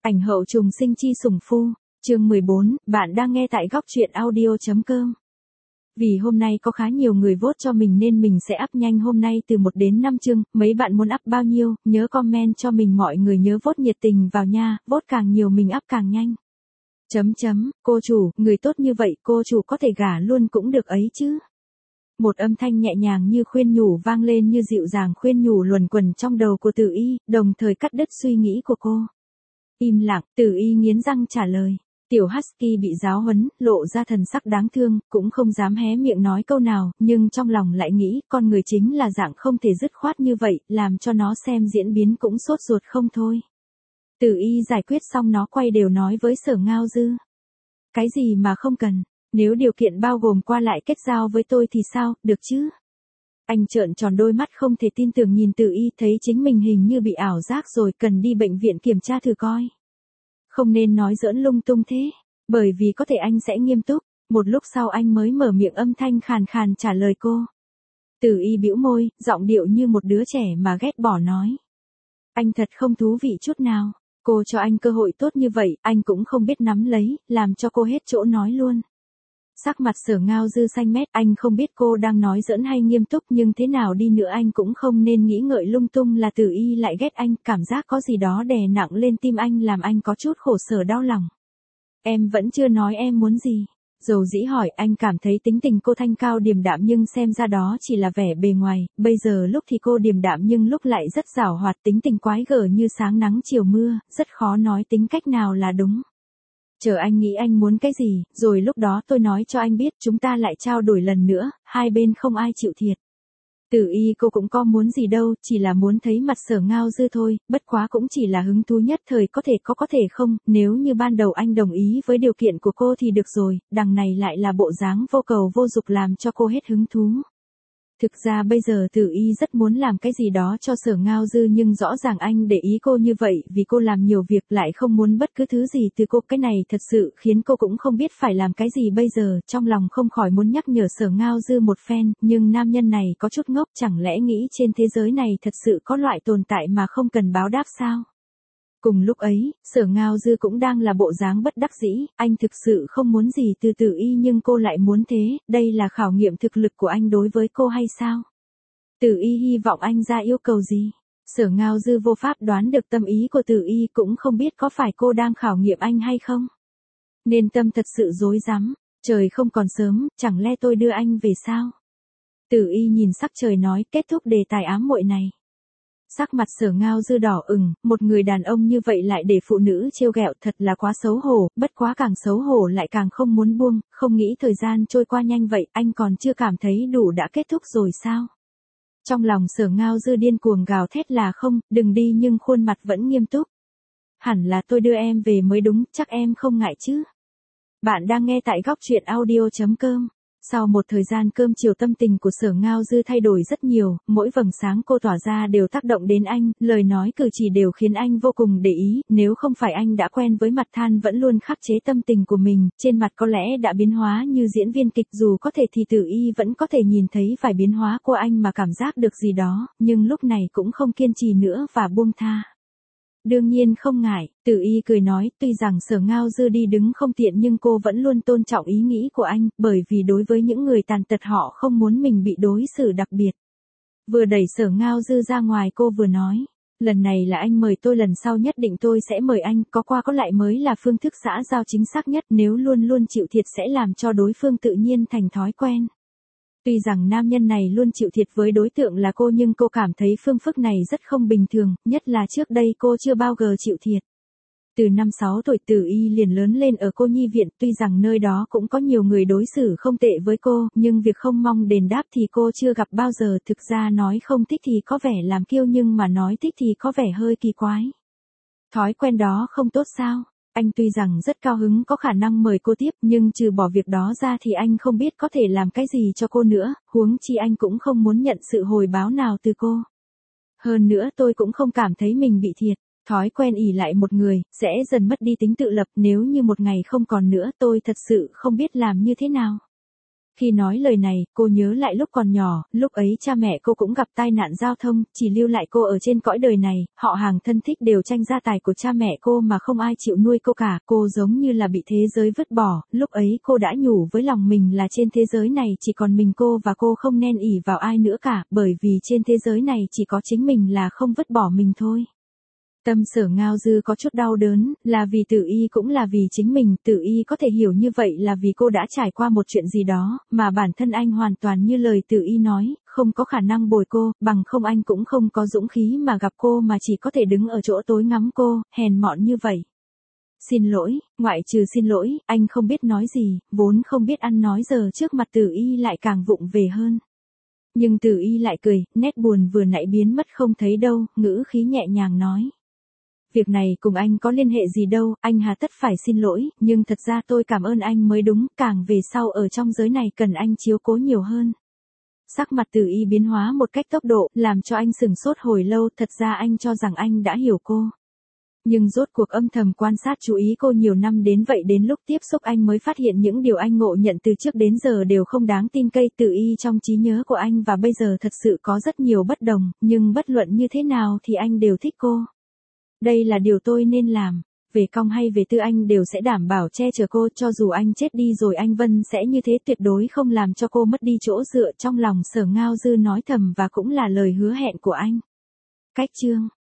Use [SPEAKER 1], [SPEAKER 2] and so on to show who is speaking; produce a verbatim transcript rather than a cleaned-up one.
[SPEAKER 1] Ảnh hậu trùng sinh chi sủng phu, chương mười bốn, bạn đang nghe tại góc truyện audio.com. Vì hôm nay có khá nhiều người vote cho mình nên mình sẽ up nhanh hôm nay từ một đến năm chương, mấy bạn muốn up bao nhiêu, nhớ comment cho mình, mọi người nhớ vote nhiệt tình vào nha, vote càng nhiều mình up càng nhanh. Chấm chấm, cô chủ, người tốt như vậy cô chủ có thể gả luôn cũng được ấy chứ. Một âm thanh nhẹ nhàng như khuyên nhủ vang lên, như dịu dàng khuyên nhủ luẩn quẩn trong đầu của Tử Y, đồng thời cắt đứt suy nghĩ của cô. Im lặng, Tử Y nghiến răng trả lời. Tiểu Husky bị giáo huấn, lộ ra thần sắc đáng thương, cũng không dám hé miệng nói câu nào, nhưng trong lòng lại nghĩ, con người chính là dạng không thể dứt khoát như vậy, làm cho nó xem diễn biến cũng sốt ruột không thôi. Tử Y giải quyết xong nó quay đều nói với Sở Ngao Dư. Cái gì mà không cần, nếu điều kiện bao gồm qua lại kết giao với tôi thì sao, được chứ? Anh trợn tròn đôi mắt không thể tin tưởng nhìn Tử Y, thấy chính mình hình như bị ảo giác rồi, cần đi bệnh viện kiểm tra thử coi. Không nên nói giỡn lung tung thế, bởi vì có thể anh sẽ nghiêm túc. Một lúc sau anh mới mở miệng âm thanh khàn khàn trả lời cô. Tử Y bĩu môi, giọng điệu như một đứa trẻ mà ghét bỏ nói. Anh thật không thú vị chút nào, cô cho anh cơ hội tốt như vậy, anh cũng không biết nắm lấy, làm cho cô hết chỗ nói luôn. Sắc mặt Sở Ngao Dư xanh mét, anh không biết cô đang nói giỡn hay nghiêm túc, nhưng thế nào đi nữa anh cũng không nên nghĩ ngợi lung tung là Tử Y lại ghét anh, cảm giác có gì đó đè nặng lên tim anh làm anh có chút khổ sở đau lòng. Em vẫn chưa nói em muốn gì. Dầu dĩ hỏi, anh cảm thấy tính tình cô thanh cao điềm đạm nhưng xem ra đó chỉ là vẻ bề ngoài, bây giờ lúc thì cô điềm đạm nhưng lúc lại rất giảo hoạt, tính tình quái gở như sáng nắng chiều mưa, rất khó nói tính cách nào là đúng. Chờ anh nghĩ anh muốn cái gì, rồi lúc đó tôi nói cho anh biết, chúng ta lại trao đổi lần nữa, hai bên không ai chịu thiệt. Tử Y cô cũng có muốn gì đâu, chỉ là muốn thấy mặt Sở Ngao Dư thôi, bất quá cũng chỉ là hứng thú nhất thời, có thể có có thể không, nếu như ban đầu anh đồng ý với điều kiện của cô thì được rồi, đằng này lại là bộ dáng vô cầu vô dục làm cho cô hết hứng thú. Thực ra bây giờ Tử Y rất muốn làm cái gì đó cho Sở Ngao Dư, nhưng rõ ràng anh để ý cô như vậy vì cô làm nhiều việc, lại không muốn bất cứ thứ gì từ cô, cái này thật sự khiến cô cũng không biết phải làm cái gì bây giờ, trong lòng không khỏi muốn nhắc nhở Sở Ngao Dư một phen, nhưng nam nhân này có chút ngốc, chẳng lẽ nghĩ trên thế giới này thật sự có loại tồn tại mà không cần báo đáp sao? Cùng lúc ấy, Sở Ngao Dư cũng đang là bộ dáng bất đắc dĩ, anh thực sự không muốn gì từ Tử Y nhưng cô lại muốn thế, đây là khảo nghiệm thực lực của anh đối với cô hay sao? Tử Y hy vọng anh ra yêu cầu gì? Sở Ngao Dư vô pháp đoán được tâm ý của Tử Y, cũng không biết có phải cô đang khảo nghiệm anh hay không? Nên tâm thật sự rối rắm, trời không còn sớm, chẳng lẽ tôi đưa anh về sao? Tử Y nhìn sắc trời nói, kết thúc đề tài ám muội này. Sắc mặt Sở Ngao Dư đỏ ửng, một người đàn ông như vậy lại để phụ nữ trêu ghẹo, thật là quá xấu hổ, bất quá càng xấu hổ lại càng không muốn buông, không nghĩ thời gian trôi qua nhanh vậy, anh còn chưa cảm thấy đủ đã kết thúc rồi sao? Trong lòng Sở Ngao Dư điên cuồng gào thét là không, đừng đi, nhưng khuôn mặt vẫn nghiêm túc. Hẳn là tôi đưa em về mới đúng, chắc em không ngại chứ? Bạn đang nghe tại góc truyện audio.com. Sau một thời gian cơm chiều, tâm tình của Sở Ngao Dư thay đổi rất nhiều, mỗi vầng sáng cô tỏa ra đều tác động đến anh, lời nói cử chỉ đều khiến anh vô cùng để ý, nếu không phải anh đã quen với mặt than vẫn luôn khắc chế tâm tình của mình, trên mặt có lẽ đã biến hóa như diễn viên kịch, dù có thể thì Tử Y vẫn có thể nhìn thấy vài biến hóa của anh mà cảm giác được gì đó, nhưng lúc này cũng không kiên trì nữa và buông tha. Đương nhiên không ngại, Tử Y cười nói, tuy rằng Sở Ngao Dư đi đứng không tiện nhưng cô vẫn luôn tôn trọng ý nghĩ của anh, bởi vì đối với những người tàn tật họ không muốn mình bị đối xử đặc biệt. Vừa đẩy Sở Ngao Dư ra ngoài cô vừa nói, lần này là anh mời tôi, lần sau nhất định tôi sẽ mời anh, có qua có lại mới là phương thức xã giao chính xác nhất, nếu luôn luôn chịu thiệt sẽ làm cho đối phương tự nhiên thành thói quen. Tuy rằng nam nhân này luôn chịu thiệt với đối tượng là cô, nhưng cô cảm thấy phương thức này rất không bình thường, nhất là trước đây cô chưa bao giờ chịu thiệt. Từ năm sáu tuổi Tử Y liền lớn lên ở cô nhi viện, tuy rằng nơi đó cũng có nhiều người đối xử không tệ với cô, nhưng việc không mong đền đáp thì cô chưa gặp bao giờ, thực ra nói không thích thì có vẻ làm kiêu nhưng mà nói thích thì có vẻ hơi kỳ quái. Thói quen đó không tốt sao? Anh tuy rằng rất cao hứng có khả năng mời cô tiếp, nhưng trừ bỏ việc đó ra thì anh không biết có thể làm cái gì cho cô nữa, huống chi anh cũng không muốn nhận sự hồi báo nào từ cô. Hơn nữa tôi cũng không cảm thấy mình bị thiệt, thói quen ỷ lại một người, sẽ dần mất đi tính tự lập, nếu như một ngày không còn nữa tôi thật sự không biết làm như thế nào. Khi nói lời này, cô nhớ lại lúc còn nhỏ, lúc ấy cha mẹ cô cũng gặp tai nạn giao thông, chỉ lưu lại cô ở trên cõi đời này, họ hàng thân thích đều tranh gia tài của cha mẹ cô mà không ai chịu nuôi cô cả, cô giống như là bị thế giới vứt bỏ, lúc ấy cô đã nhủ với lòng mình là trên thế giới này chỉ còn mình cô và cô không nên ỷ vào ai nữa cả, bởi vì trên thế giới này chỉ có chính mình là không vứt bỏ mình thôi. Tâm Sở Ngao Dư có chút đau đớn, là vì Tử Y cũng là vì chính mình, Tử Y có thể hiểu như vậy là vì cô đã trải qua một chuyện gì đó, mà bản thân anh hoàn toàn như lời Tử Y nói, không có khả năng bồi cô, bằng không anh cũng không có dũng khí mà gặp cô mà chỉ có thể đứng ở chỗ tối ngắm cô, hèn mọn như vậy. Xin lỗi, ngoại trừ xin lỗi, anh không biết nói gì, vốn không biết ăn nói giờ trước mặt Tử Y lại càng vụng về hơn. Nhưng Tử Y lại cười, nét buồn vừa nãy biến mất không thấy đâu, ngữ khí nhẹ nhàng nói. Việc này cùng anh có liên hệ gì đâu, anh hà tất phải xin lỗi, nhưng thật ra tôi cảm ơn anh mới đúng, càng về sau ở trong giới này cần anh chiếu cố nhiều hơn. Sắc mặt Tử Y biến hóa một cách tốc độ, làm cho anh sửng sốt hồi lâu, thật ra anh cho rằng anh đã hiểu cô. Nhưng rốt cuộc âm thầm quan sát chú ý cô nhiều năm đến vậy đến lúc tiếp xúc anh mới phát hiện những điều anh ngộ nhận từ trước đến giờ đều không đáng tin cây. Tử Y trong trí nhớ của anh và bây giờ thật sự có rất nhiều bất đồng, nhưng bất luận như thế nào thì anh đều thích cô. Đây là điều tôi nên làm, về công hay về tư anh đều sẽ đảm bảo che chở cô, cho dù anh chết đi rồi anh Vân sẽ như thế, tuyệt đối không làm cho cô mất đi chỗ dựa. Trong lòng Sở Ngao Dư nói thầm và cũng là lời hứa hẹn của anh. Cách chương